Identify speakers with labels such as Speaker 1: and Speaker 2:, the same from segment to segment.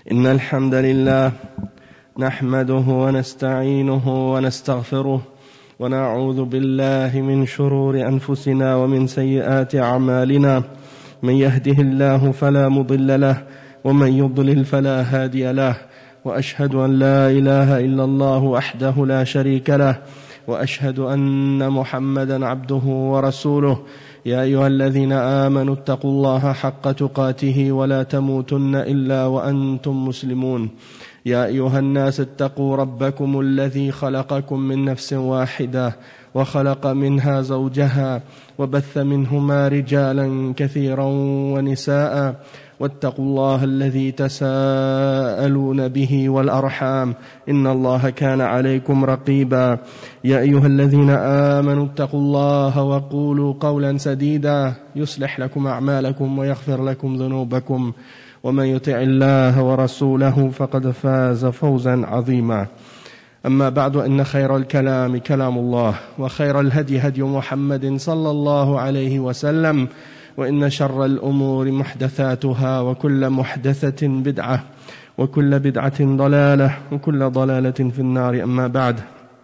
Speaker 1: إن الحمد لله نحمده ونستعينه ونستغفره ونعوذ بالله من شرور أنفسنا ومن سيئات أعمالنا. من يهده الله فلا مضل له ومن يضلل فلا هادي له، وأشهد أن لا إله إلا الله وحده لا شريك له، وأشهد أن محمدا عبده ورسوله. يا أيها الذين آمنوا اتقوا الله حق تقاته ولا تموتن إلا وأنتم مسلمون. يا أيها الناس اتقوا ربكم الذي خلقكم من نفس واحدة وخلق منها زوجها وبث منهما رجالا كثيرا ونساء، واتقوا الله الذي تساءلون به والأرحام إن الله كان عليكم رقيبا. يا أيها الذين آمنوا اتقوا الله وقولوا قولا سديدا يصلح لكم أعمالكم ويغفر لكم ذنوبكم، ومن يطع الله ورسوله فقد فاز فوزا عظيما. أما بعد، إن خير الكلام كلام الله، وخير الهدي هدي محمد صلى الله عليه وسلم، وإن شر الأمور محدثاتها، وكل محدثة بدعة، وكل بدعة ضلالة، وكل ضلالة في النار. أما بعد،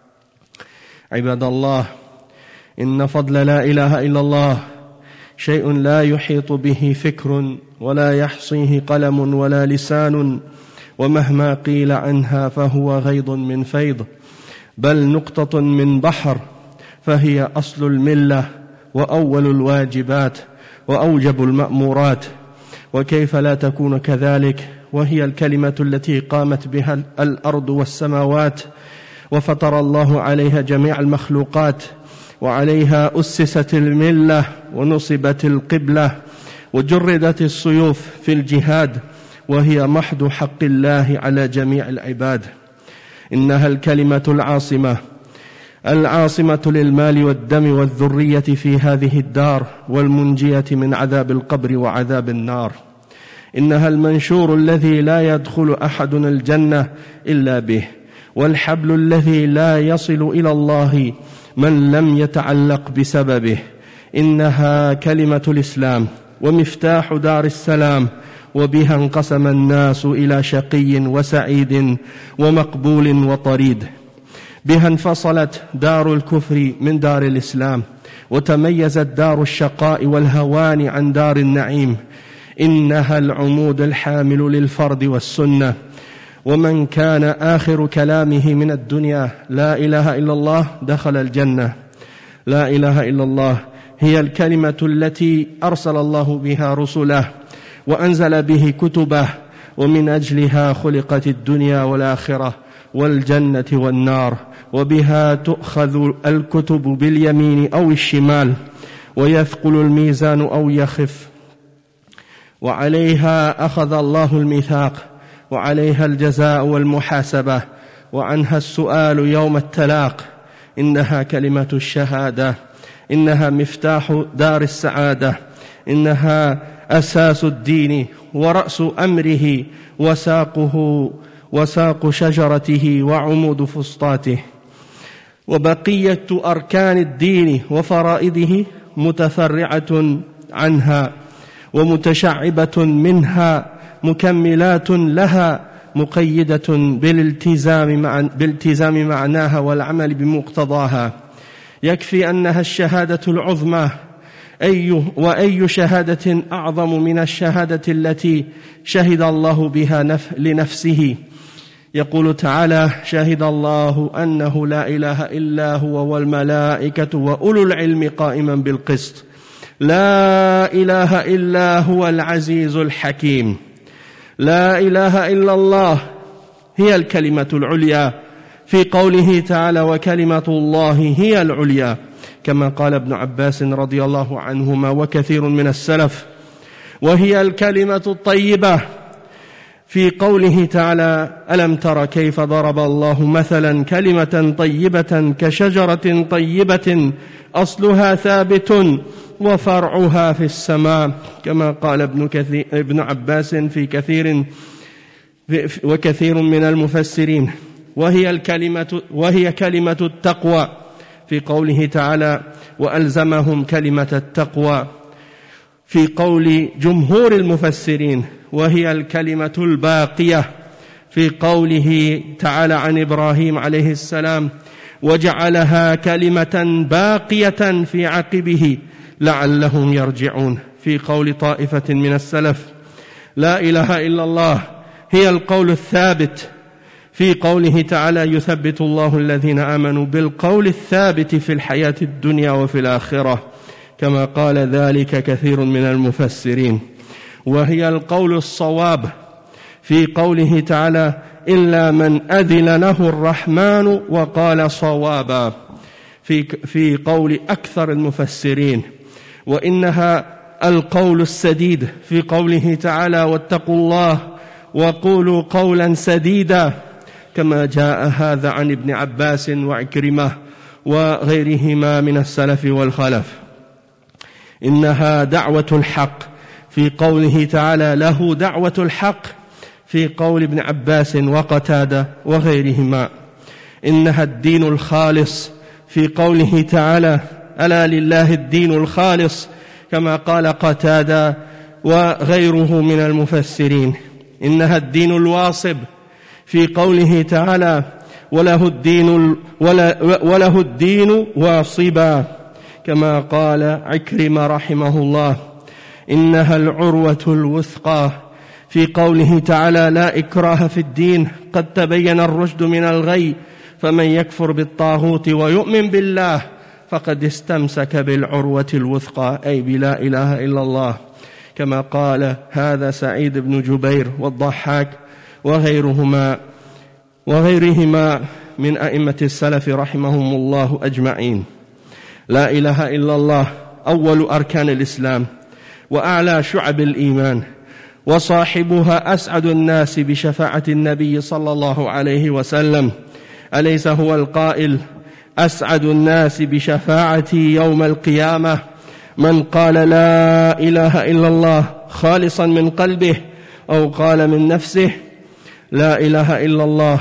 Speaker 1: عباد الله، إن فضل لا إله إلا الله شيء لا يحيط به فكر ولا يحصيه قلم ولا لسان، ومهما قيل عنها فهو غيض من فيض، بل نقطة من بحر، فهي أصل الملة وأول الواجبات وأوجب المأمورات. وكيف لا تكون كذلك وهي الكلمة التي قامت بها الأرض والسماوات، وفطر الله عليها جميع المخلوقات، وعليها أسست الملة ونصبت القبلة وجردت السيوف في الجهاد، وهي محض حق الله على جميع العباد. إنها الكلمة العاصمة للمال والدم والذرية في هذه الدار، والمنجية من عذاب القبر وعذاب النار. إنها المنشور الذي لا يدخل أحد الجنة إلا به، والحبل الذي لا يصل إلى الله من لم يتعلق بسببه. إنها كلمة الإسلام ومفتاح دار السلام، وبها انقسم الناس إلى شقي وسعيد ومقبول وطريد. بها انفصلت دار الكفر من دار الإسلام، وتميزت دار الشقاء والهوان عن دار النعيم. إنها العمود الحامل للفرد والسنة، ومن كان آخر كلامه من الدنيا لا إله إلا الله دخل الجنة. لا إله إلا الله هي الكلمة التي أرسل الله بها رسله وأنزل به كتبه، ومن أجلها خلقت الدنيا والآخرة والجنة والنار. وبها تؤخذ الكتب باليمين أو الشمال، ويثقل الميزان أو يخف. وعليها أخذ الله الميثاق، وعليها الجزاء والمحاسبة، وعنها السؤال يوم التلاق. إنها كلمة الشهادة، إنها مفتاح دار السعادة، إنها أساس الدين ورأس أمره وساق شجرته وعمود فسطاته. وبقية أركان الدين وفرائضه متفرعة عنها ومتشعبة منها، مكملات لها، مقيدة بالالتزام معناها والعمل بمقتضاها. يكفي أنها الشهادة العظمى، وأي شهادة أعظم من الشهادة التي شهد الله بها لنفسه. يقول تعالى: شهد الله أنه لا إله إلا هو والملائكة وأولو العلم قائما بالقسط، لا إله إلا هو العزيز الحكيم. لا إله إلا الله هي الكلمة العليا، في قوله تعالى: وكلمة الله هي العليا، كما قال ابن عباس رضي الله عنهما وكثير من السلف. وهي الكلمة الطيبة، في قوله تعالى: ألم تر كيف ضرب الله مثلا كلمة طيبة كشجرة طيبة أصلها ثابت وفرعها في السماء، كما قال ابن عباس وكثير من المفسرين. وهي كلمة التقوى، في قوله تعالى: وألزمهم كلمة التقوى. في قول جمهور المفسرين، وهي الكلمة الباقية في قوله تعالى عن إبراهيم عليه السلام: وجعلها كلمة باقية في عقبه لعلهم يرجعون. في قول طائفة من السلف: لا إله إلا الله هي القول الثابت، في قوله تعالى: يثبت الله الذين آمنوا بالقول الثابت في الحياة الدنيا وفي الآخرة، كما قال ذلك كثير من المفسرين. وهي القول الصواب في قوله تعالى: إلا من أذن له الرحمن وقال صوابا، في قول أكثر المفسرين. وإنها القول السديد في قوله تعالى: واتقوا الله وقولوا قولا سديدا، كما جاء هذا عن ابن عباس وعكرمة وغيرهما من السلف والخلف. إنها دعوة الحق في قوله تعالى: له دعوة الحق، في قول ابن عباس وقتادة وغيرهما. إنها الدين الخالص في قوله تعالى: ألا لله الدين الخالص، كما قال قتادة وغيره من المفسرين. إنها الدين الواصب في قوله تعالى: وله الدين واصبا، كما قال عكرمة رحمه الله. إنها العروة الوثقى في قوله تعالى: لا إكراه في الدين قد تبين الرشد من الغي، فمن يكفر بالطاغوت ويؤمن بالله فقد استمسك بالعروة الوثقى، أي بلا إله إلا الله، كما قال هذا سعيد بن جبير والضحاك وغيرهما من أئمة السلف رحمهم الله أجمعين. لا إله إلا الله أول أركان الإسلام وأعلى شعب الإيمان، وصاحبها أسعد الناس بشفاعة النبي صلى الله عليه وسلم. أليس هو القائل: أسعد الناس بشفاعتي يوم القيامة من قال لا إله إلا الله خالصا من قلبه أو قال من نفسه؟ لا إله إلا الله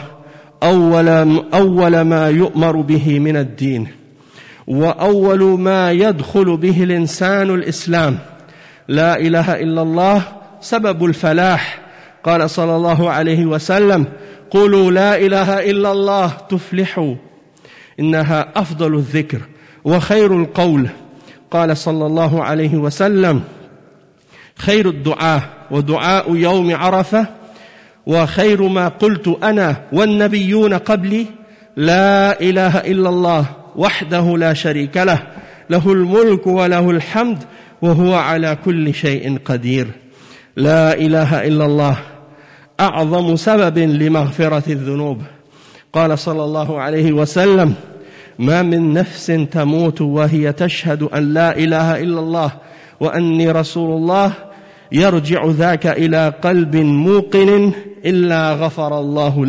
Speaker 1: أول ما يؤمر به من الدين، وأول ما يدخل به الإنسان الإسلام. لا إله إلا الله سبب الفلاح، قال صلى الله عليه وسلم: قولوا لا إله إلا الله تفلحوا. إنها أفضل الذكر وخير القول، قال صلى الله عليه وسلم: خير الدعاء ودعاء يوم عرفة، وخير ما قلت أنا والنبيون قبلي لا إله إلا الله وحده لا شريك له، له الملك وله الحمد وهو على كل شيء قدير. لا إله إلا الله أعظم سبب لمغفرة الذنوب، قال صلى الله عليه وسلم: ما من نفس تموت وهي تشهد أن لا إله إلا الله وأني رسول الله يرجع ذاك إلى قلب موقن إلا غفر الله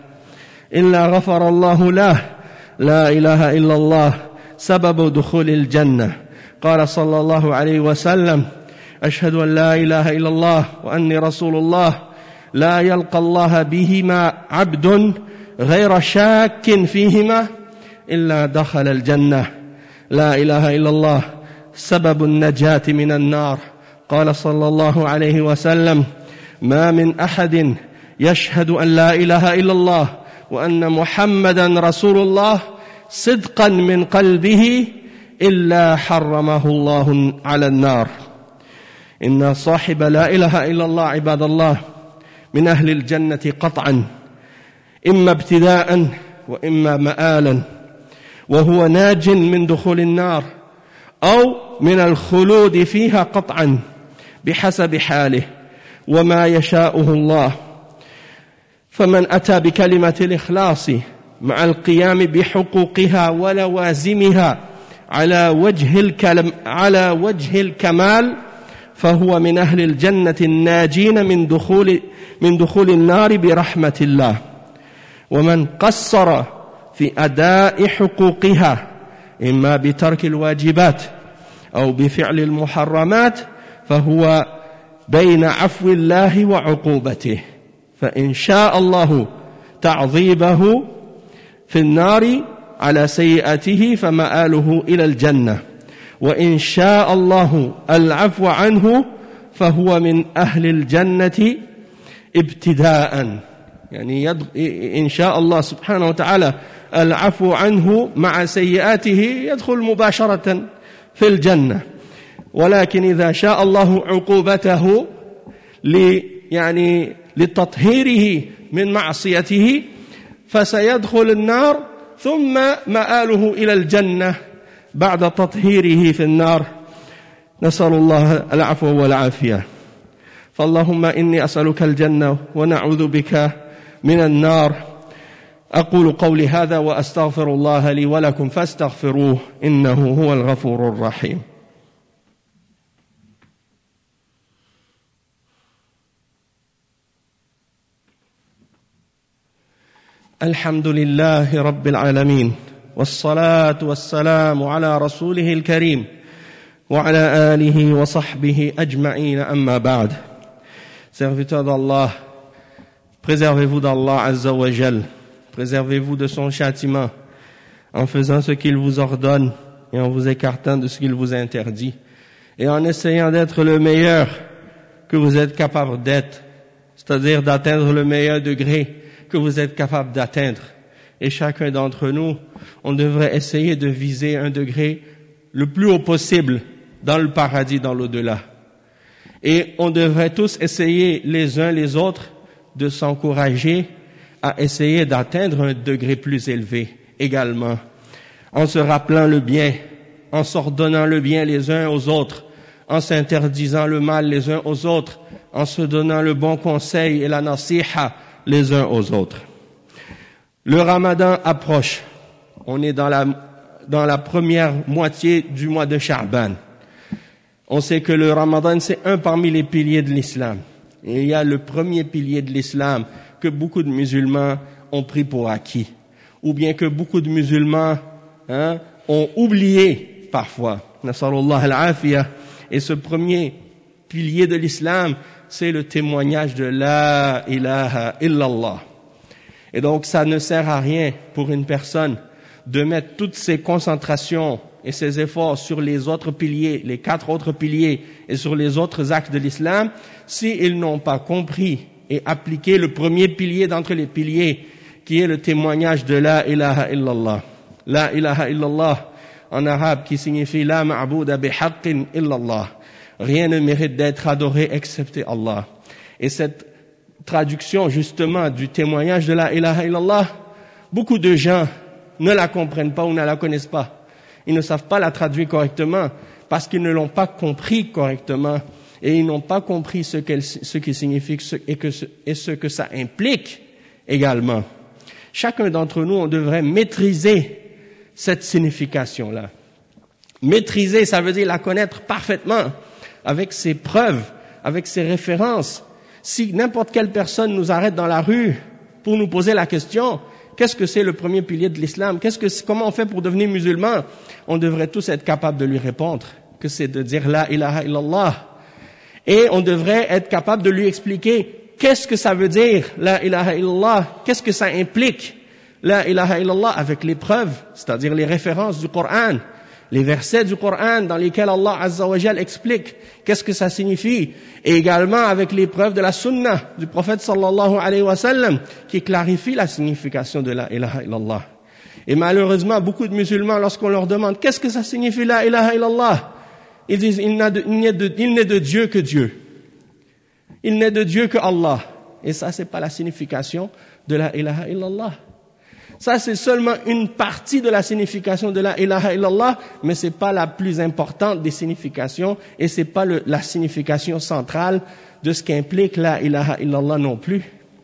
Speaker 1: له. لا إله إلا الله سبب دخول الجنة، قال صلى الله عليه وسلم: أشهد أن لا إله إلا الله وأني رسول الله لا يلقى الله بهما عبد غير شاك فيهما إلا دخل الجنة. لا إله إلا الله سبب النجاة من النار، قال صلى الله عليه وسلم: ما من أحد يشهد أن لا إله إلا الله وأن محمدا رسول الله صدقا من قلبه إلا حرمه الله على النار. إن صاحب لا إله إلا الله عباد الله من أهل الجنة قطعا، إما ابتداء وإما مآلا، وهو ناج من دخول النار أو من الخلود فيها قطعا بحسب حاله وما يشاءه الله. فمن أتى بكلمة الإخلاص مع القيام بحقوقها ولوازمها على وجه الكمال فهو من أهل الجنة الناجين من دخول النار برحمة الله. ومن قصر في أداء حقوقها إما بترك الواجبات أو بفعل المحرمات فهو بين عفو الله وعقوبته، فإن شاء الله تعذيبه في النار على سيئاته فمآله إلى الجنة، وإن شاء الله العفو عنه فهو من أهل الجنة ابتداء. يعني إن شاء الله سبحانه وتعالى العفو عنه مع سيئاته يدخل مباشرة في الجنة. ولكن إذا شاء الله عقوبته يعني لتطهيره من معصيته فسيدخل النار ثم مآله إلى الجنة بعد تطهيره في النار. نسأل الله العفو والعافية. فاللهم إني أسألك الجنة ونعوذ بك من النار. أقول قولي هذا وأستغفر الله لي ولكم فاستغفروه إنه هو الغفور الرحيم. الحمد لله رب العالمين والصلاة والسلام على رسوله الكريم وعلى آله وصحبه أجمعين أما بعد. Serviteurs d'Allah, préservez-vous d'Allah Azza wa Jal, préservez-vous de son châtiment en faisant ce qu'il vous ordonne et en vous écartant de ce qu'il vous interdit et en essayant d'être le meilleur que vous êtes capable d'être, c'est-à-dire d'atteindre le meilleur degré que vous êtes capable d'atteindre. Et chacun d'entre nous, on devrait essayer de viser un degré le plus haut possible dans le paradis, dans l'au-delà. Et on devrait tous essayer les uns les autres de s'encourager à essayer d'atteindre un degré plus élevé également, en se rappelant le bien, en s'ordonnant le bien les uns aux autres, en s'interdisant le mal les uns aux autres, en se donnant le bon conseil et la nasiha les uns aux autres. Le Ramadan approche. On est dans la première moitié du mois de Sha'ban. On sait que le Ramadan, c'est un parmi les piliers de l'islam. Et il y a le premier pilier de l'islam que beaucoup de musulmans ont pris pour acquis. Ou bien que beaucoup de musulmans ont oublié parfois. Nasallallahu al-afiyah. Et ce premier pilier de l'islam, c'est le témoignage de la ilaha illallah. Et donc ça ne sert à rien pour une personne de mettre toutes ses concentrations et ses efforts sur les autres piliers, les 4 autres piliers et sur les autres actes de l'islam, s'ils n'ont pas compris et appliqué le premier pilier d'entre les piliers, qui est le témoignage de la ilaha illallah. La ilaha illallah, en arabe, qui signifie la ma'bouda bihaqqin illallah. Rien ne mérite d'être adoré excepté Allah. Et cette traduction, justement, du témoignage de la ilaha illallah, beaucoup de gens ne la comprennent pas ou ne la connaissent pas. Ils ne savent pas la traduire correctement parce qu'ils ne l'ont pas compris correctement et ils n'ont pas compris ce qui signifie et ce que ça implique également. Chacun d'entre nous, on devrait maîtriser cette signification-là. Maîtriser, ça veut dire la connaître parfaitement, avec ses preuves, avec ses références. Si n'importe quelle personne nous arrête dans la rue pour nous poser la question, qu'est-ce que c'est le premier pilier de l'islam? Comment on fait pour devenir musulman? On devrait tous être capables de lui répondre que c'est de dire la ilaha illallah. Et on devrait être capable de lui expliquer qu'est-ce que ça veut dire la ilaha illallah, qu'est-ce que ça implique la ilaha illallah avec les preuves, c'est-à-dire les références du Coran, les versets du Coran dans lesquels Allah Azza wa Jal explique qu'est-ce que ça signifie, et également avec les preuves de la sunna du prophète sallallahu alayhi wa sallam qui clarifie la signification de la ilaha illallah. Et malheureusement, beaucoup de musulmans, lorsqu'on leur demande qu'est-ce que ça signifie la ilaha illallah, ils disent il n'est de Dieu que Dieu. Il n'est de Dieu que Allah. Et ça, c'est pas la signification de la ilaha illallah. Ça, c'est seulement une partie de la signification de la ilaha illallah, mais c'est pas la plus importante des significations et c'est pas la signification centrale de ce qu'implique la ilaha illallah non plus.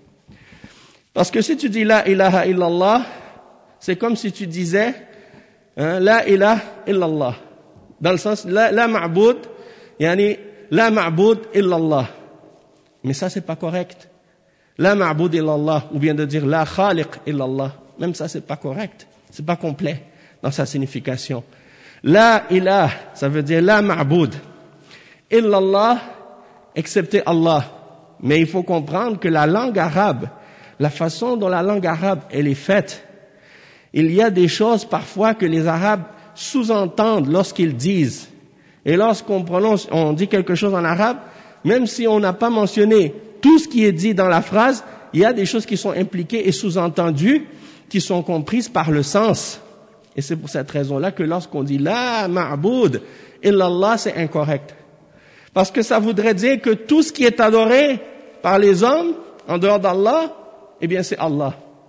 Speaker 1: Parce que si tu dis la ilaha illallah, c'est comme si tu disais la ilaha illallah. Dans le sens, la ma'boud, yani la ma'boud illallah. Mais ça, c'est pas correct. La ma'boud illallah, ou bien de dire la khaliq illallah. Même ça, c'est pas correct. C'est pas complet dans sa signification. La ilah, ça veut dire la ma'boud. Illallah, excepté Allah. Mais il faut comprendre que la langue arabe, la façon dont la langue arabe, elle est faite, il y a des choses parfois que les Arabes sous-entendent lorsqu'ils disent. Et lorsqu'on prononce, on dit quelque chose en arabe, même si on n'a pas mentionné tout ce qui est dit dans la phrase, il y a des choses qui sont impliquées et sous-entendues, qui sont comprises par le sens. Et c'est pour cette raison-là que lorsqu'on dit la ma'boud illallah, c'est incorrect. Parce que ça voudrait dire que tout ce qui est adoré par les hommes, en dehors d'Allah, eh bien c'est Allah.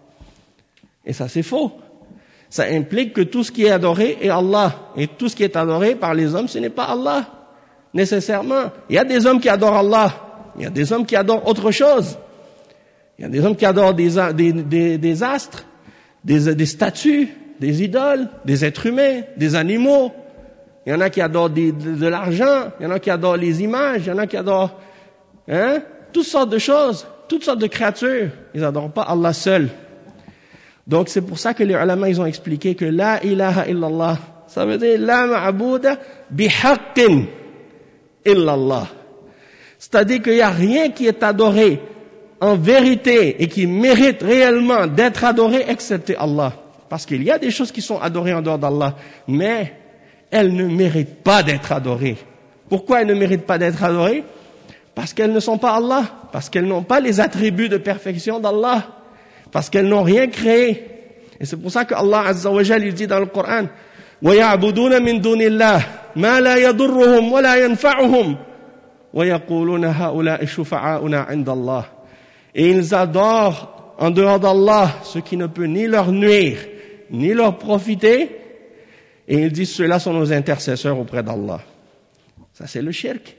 Speaker 1: Et ça c'est faux. Ça implique que tout ce qui est adoré est Allah. Et tout ce qui est adoré par les hommes, ce n'est pas Allah, nécessairement. Il y a des hommes qui adorent Allah. Il y a des hommes qui adorent autre chose. Il y a des hommes qui adorent des astres, des statues, des idoles, des êtres humains, des animaux. Il y en a qui adorent de l'argent, il y en a qui adorent les images, il y en a qui adorent toutes sortes de choses, toutes sortes de créatures. Ils n'adorent pas Allah seul. Donc c'est pour ça que les ulama ils ont expliqué que la ilaha illallah, ça veut dire la ma'bouda bihaqqin illallah. C'est-à-dire qu'il n'y a rien qui est adoré en vérité et qui mérite réellement d'être adoré excepté Allah. Parce qu'il y a des choses qui sont adorées en dehors d'Allah, mais elles ne méritent pas d'être adorées. Pourquoi elles ne méritent pas d'être adorées? Parce qu'elles ne sont pas Allah, parce qu'elles n'ont pas les attributs de perfection d'Allah, parce qu'elles n'ont rien créé. Et c'est pour ça que Allah Azza wa Jalla il dit dans le Coran وَيَعْبُدُونَ مِن دُونِ اللَّهِ مَا لَا يَضُرُّهُمْ وَلَا يَنْفَعُهُمْ وَيَقُولُونَ هَؤُلَاءِ شُفَعَاؤُنَا عِندَ اللَّهِ. Et ils adorent en dehors d'Allah ce qui ne peut ni leur nuire ni leur profiter, et ils disent ceux-là sont nos intercesseurs auprès d'Allah. Ça c'est le shirk.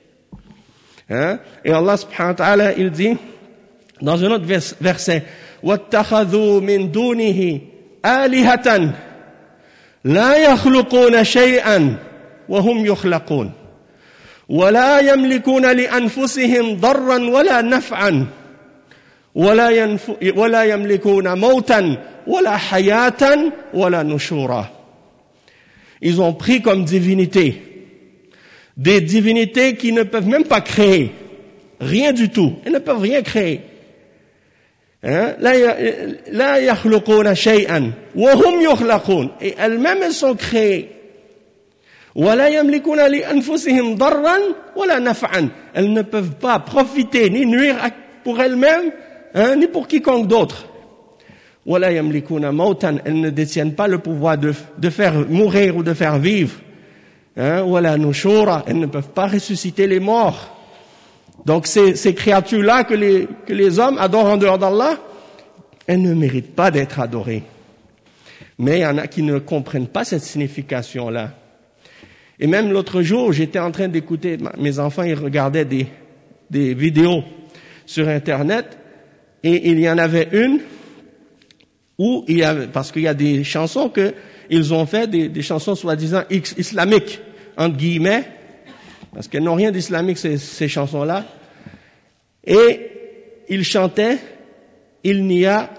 Speaker 1: Et Allah subhanahu wa ta'ala il dit dans un autre verset وَاتَّخَذُوا مِن دُونِهِ آلِهَةً لَا يَخْلُقُونَ شَيْئًا وَهُمْ يُخْلَقُونَ وَلَا يَمْلِكُونَ لِأَنفُسِهِمْ ضَرًّا وَلَا نَفْعًا وَلَا يَمْلِكُونَ مَوْتًا وَلَا حَيَاةً وَلَا نُشُورًا. Ils ont pris comme divinité des divinités qui ne peuvent même pas créer rien du tout. Elles ne peuvent rien créer. لا يخلقون شيئا وهم يخلقون. Et elles-mêmes elles sont créées. ولا يملكون لأنفسهم ضرا ولا نفعا. Elles ne peuvent pas profiter ni nuire pour elles-mêmes ni pour quiconque d'autre. ولا يملكون موتا. Elles ne détiennent pas le pouvoir de faire mourir ou de faire vivre. ولا نشورا. Elles ne peuvent pas ressusciter les morts. Donc ces créatures-là que les hommes adorent en dehors d'Allah, elles ne méritent pas d'être adorées. Mais il y en a qui ne comprennent pas cette signification-là. Et même l'autre jour, j'étais en train d'écouter, mes enfants ils regardaient des vidéos sur Internet, et il y en avait une où parce qu'il y a des chansons que ils ont fait, des chansons soi-disant islamiques, entre guillemets, parce qu'elles n'ont rien d'islamique ces chansons-là. Et ils chantaient il n'y a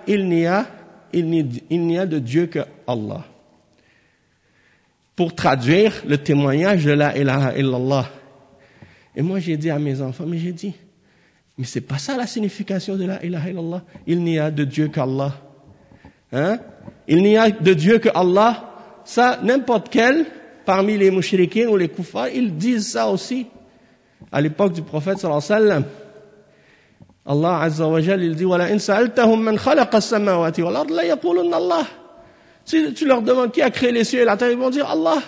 Speaker 1: de Dieu que Allah. Pour traduire le témoignage de la ilaha illallah. Et moi j'ai dit à mes enfants, mais c'est pas ça la signification de la ilaha illallah. Il n'y a de Dieu qu'Allah. Il n'y a de Dieu que Allah. Ça, n'importe quel parmi les mouchriquins ou les kuffars, ils disent ça aussi. À l'époque du prophète sallallahu alayhi wa sallam, Allah Azza wa Jalla il dit وَلَا إِنْ سَأَلْتَهُمْ مَنْ خَلَقَ السَّمَاوَاتِ وَالْأَرْضِ لَا يَقُولُنَّ اللَّهِ. Si tu leur demandes qui a créé les cieux et la terre, ils vont dire Allah.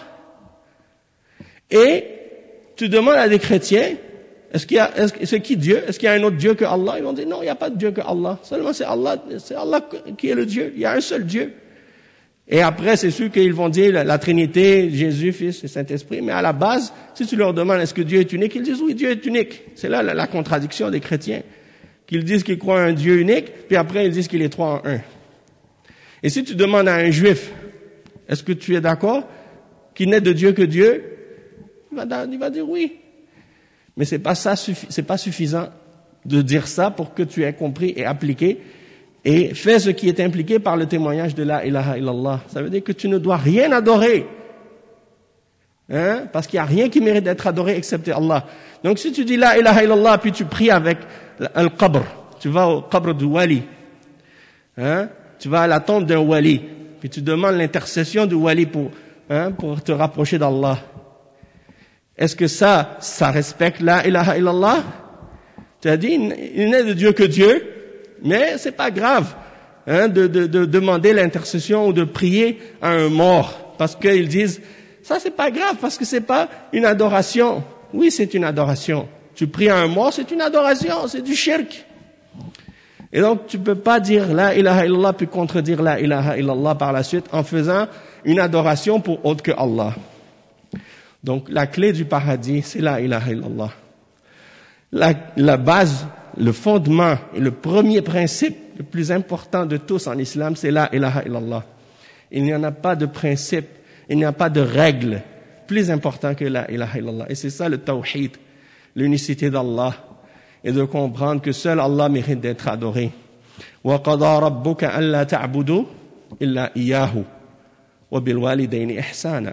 Speaker 1: Et tu demandes à des chrétiens, c'est qui Dieu? Est-ce qu'il y a un autre Dieu que Allah? Ils vont dire non, il n'y a pas de Dieu que Allah. Seulement c'est Allah qui est le Dieu. Il y a un seul Dieu. Et après, c'est sûr qu'ils vont dire la Trinité, Jésus, Fils et Saint-Esprit. Mais à la base, si tu leur demandes est-ce que Dieu est unique, ils disent oui, Dieu est unique. C'est là la contradiction des chrétiens. Qu'ils disent qu'ils croient à un Dieu unique, puis après ils disent qu'il est trois en un. Et si tu demandes à un juif, est-ce que tu es d'accord qu'il n'est de Dieu que Dieu? Il va dire oui. Mais c'est pas suffisant de dire ça pour que tu aies compris et appliqué. Et fais ce qui est impliqué par le témoignage de la ilaha illallah. Ça veut dire que tu ne dois rien adorer. Parce qu'il n'y a rien qui mérite d'être adoré excepté Allah. Donc si tu dis la ilaha illallah, puis tu pries avec al-qabr, tu vas au qabr du wali. Tu vas à la tombe d'un wali, puis tu demandes l'intercession du wali pour te rapprocher d'Allah. Est-ce que ça respecte la ilaha illallah? Tu as dit, il n'est de Dieu que Dieu, mais c'est pas grave de demander l'intercession ou de prier à un mort, parce qu'ils disent, ça c'est pas grave, parce que c'est pas une adoration. Oui, c'est une adoration. Tu pries à un mort, c'est une adoration, c'est du shirk. Et donc, tu peux pas dire la ilaha illallah puis contredire la ilaha illallah par la suite en faisant une adoration pour autre que Allah. Donc, la clé du paradis, c'est la ilaha illallah. La base, le fondement et le premier principe le plus important de tous en islam, c'est la ilaha illallah. Il n'y en a pas de principe, il n'y a pas de règle plus important que la ilaha illallah. Et c'est ça le tawhid, l'unicité d'Allah, et de comprendre que seul Allah mérite d'être adoré. وَقَضَى رَبُّكَ أَلَّا تَعْبُدُوا إِلَّا إِيَّاهُ وَبِالْوَالِدَيْنِ إِحْسَانًا.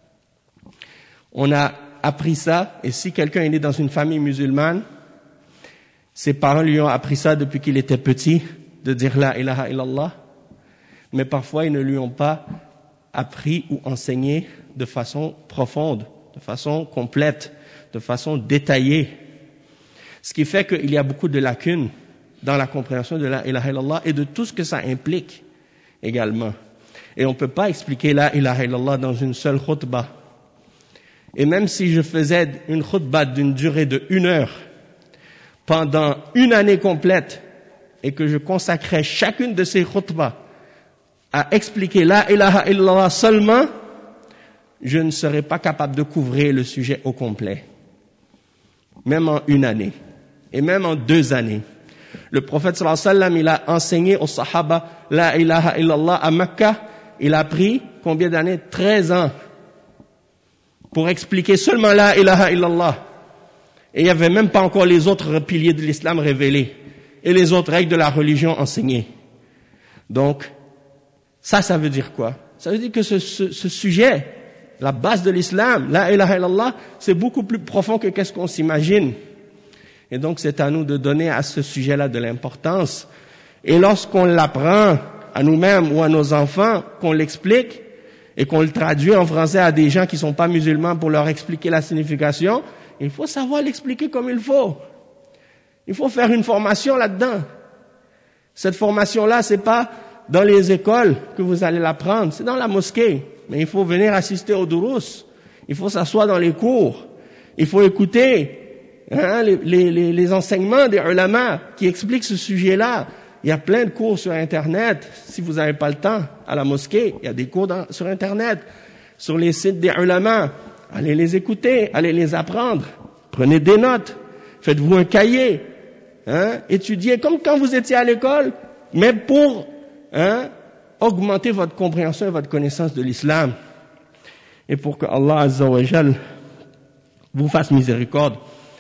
Speaker 1: On a appris ça, et si quelqu'un est né dans une famille musulmane, ses parents lui ont appris ça depuis qu'il était petit, de dire la ilaha illallah, mais parfois ils ne lui ont pas appris ou enseigné de façon profonde, de façon complète, de façon détaillée. Ce qui fait qu'il y a beaucoup de lacunes dans la compréhension de la ilaha illallah et de tout ce que ça implique également. Et on ne peut pas expliquer la ilaha illallah dans une seule khutbah. Et même si je faisais une khutbah d'une durée de 1 heure pendant 1 année complète et que je consacrais chacune de ces khutbahs à expliquer la ilaha illallah seulement, je ne serais pas capable de couvrir le sujet au complet. Même en 1 année. Et même en 2 années. Le prophète sallallahu alayhi wa sallam, il a enseigné aux sahaba la ilaha illallah à Mecca. Il a pris combien d'années? 13 ans. Pour expliquer seulement la ilaha illallah. Et il n'y avait même pas encore les autres piliers de l'islam révélés. Et les autres règles de la religion enseignées. Donc, ça veut dire quoi? Ça veut dire que ce sujet, la base de l'islam, la ilaha illallah, c'est beaucoup plus profond que qu'est-ce qu'on s'imagine. Et donc, c'est à nous de donner à ce sujet-là de l'importance. Et lorsqu'on l'apprend à nous-mêmes ou à nos enfants, qu'on l'explique et qu'on le traduit en français à des gens qui ne sont pas musulmans pour leur expliquer la signification, il faut savoir l'expliquer comme il faut. Il faut faire une formation là-dedans. Cette formation-là, c'est pas dans les écoles que vous allez l'apprendre, c'est dans la mosquée. Mais il faut venir assister au durus. Il faut s'asseoir dans les cours. Il faut écouter les enseignements des ulama qui expliquent ce sujet-là. Il y a plein de cours sur Internet. Si vous n'avez pas le temps, à la mosquée, il y a des cours sur Internet, sur les sites des ulama. Allez les écouter, allez les apprendre. Prenez des notes. Faites-vous un cahier. Étudiez comme quand vous étiez à l'école, mais pour augmenter votre compréhension et votre connaissance de l'islam. Et pour que Allah Azza wa Jal vous fasse miséricorde.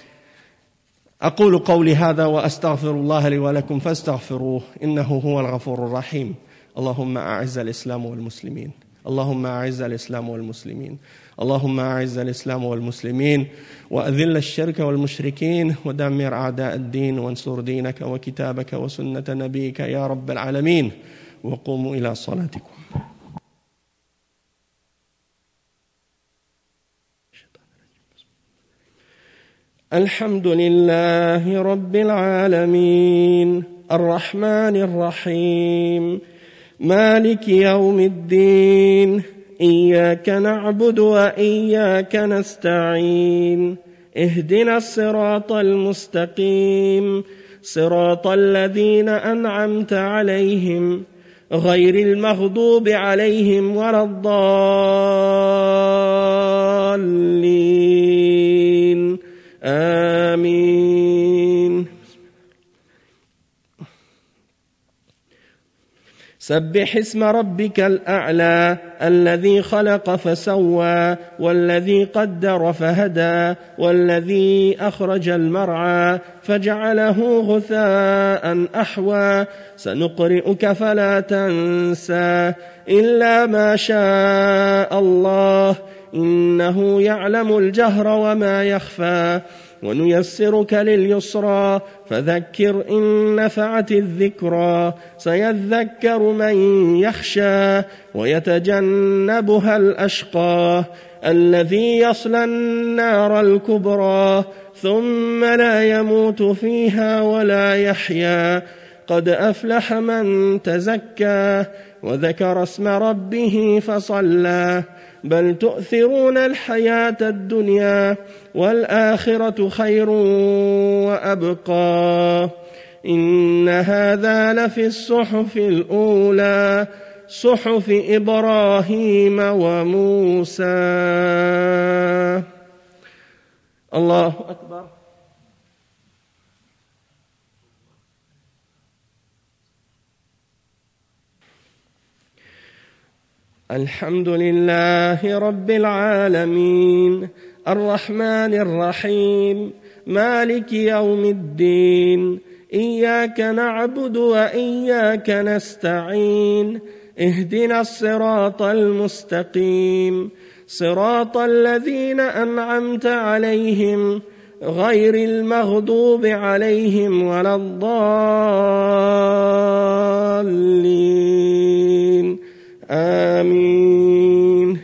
Speaker 1: أقول قولي هذا وأستغفر الله لي ولكم فاستغفروه إنه هو الغفور الرحيم. اللهم أعز الإسلام والمسلمين. اللهم أعز الإسلام والمسلمين. اللهم أعز الإسلام والمسلمين وأذل الشرك والمشركين ودمر أعداء الدين وانصر دينك وكتابك وسنة نبيك يا رب العالمين وقوموا إلى صلاتكم. الحمد لله رب العالمين الرحمن الرحيم مالك يوم الدين إياك نعبد وإياك نستعين اهدنا الصراط المستقيم صراط الذين أنعمت عليهم غير المغضوب عليهم ولا الضالين آمين. سبح اسم ربك الأعلى الذي خلق فسوى والذي قدر فهدى والذي أخرج المرعى فجعله غثاء أحوى سنقرئك فلا تنسى إلا ما شاء الله إنه يعلم الجهر وما يخفى ونيسرك لليسرى فذكر إن نفعت الذكرى سيذكر من يخشى ويتجنبها الأشقى الذي يصلى النار الكبرى ثم لا يموت فيها ولا يحيا قد أفلح من تزكى وذكر اسم ربه فصلى بل تؤثرون الحياة الدنيا والآخرة خير وأبقى إن هذا لفي الصحف الأولى صحف إبراهيم وموسى. الله أكبر. الحمد لله رب العالمين الرحمن الرحيم مالك يوم الدين إياك نعبد وإياك نستعين اهدنا الصراط المستقيم صراط الذين أنعمت عليهم غير المغضوب عليهم ولا الضالين آمين.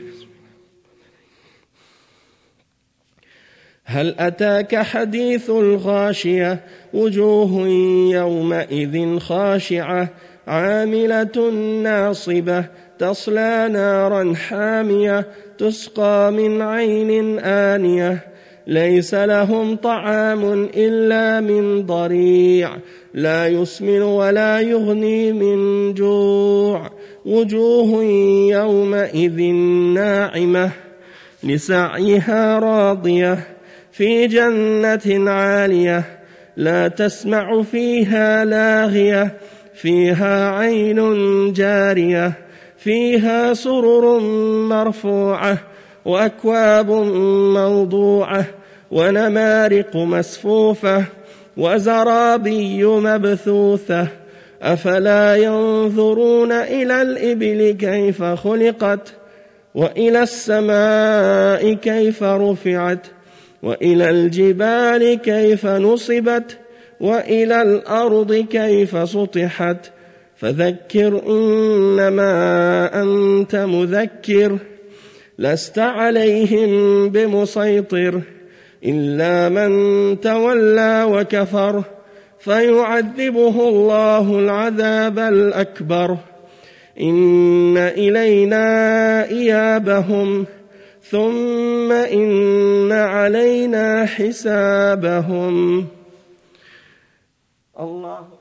Speaker 1: هل أتاك حديث الغاشية وجوه يومئذ خاشعة عاملة ناصبة تصلى نارا حامية تسقى من عين آنية ليس لهم طعام إلا من ضريع لا يسمن ولا يغني من جوع وجوه يومئذ ناعمة لسعيها راضية في جنة عالية لا تسمع فيها لاغية فيها عين جارية فيها سرر مرفوعة وأكواب موضوعة ونمارق مسفوفة وزرابي مبثوثة أفلا ينظرون إلى الإبل كيف خلقت وإلى السماء كيف رفعت وإلى الجبال كيف نصبت وإلى الأرض كيف سطحت فذكر إنما أنت مذكر لست عليهم بمسيطر إلا من تولى وكفر فيعذبه الله العذاب الأكبر إن إلينا إيابهم ثم إن علينا حسابهم. الله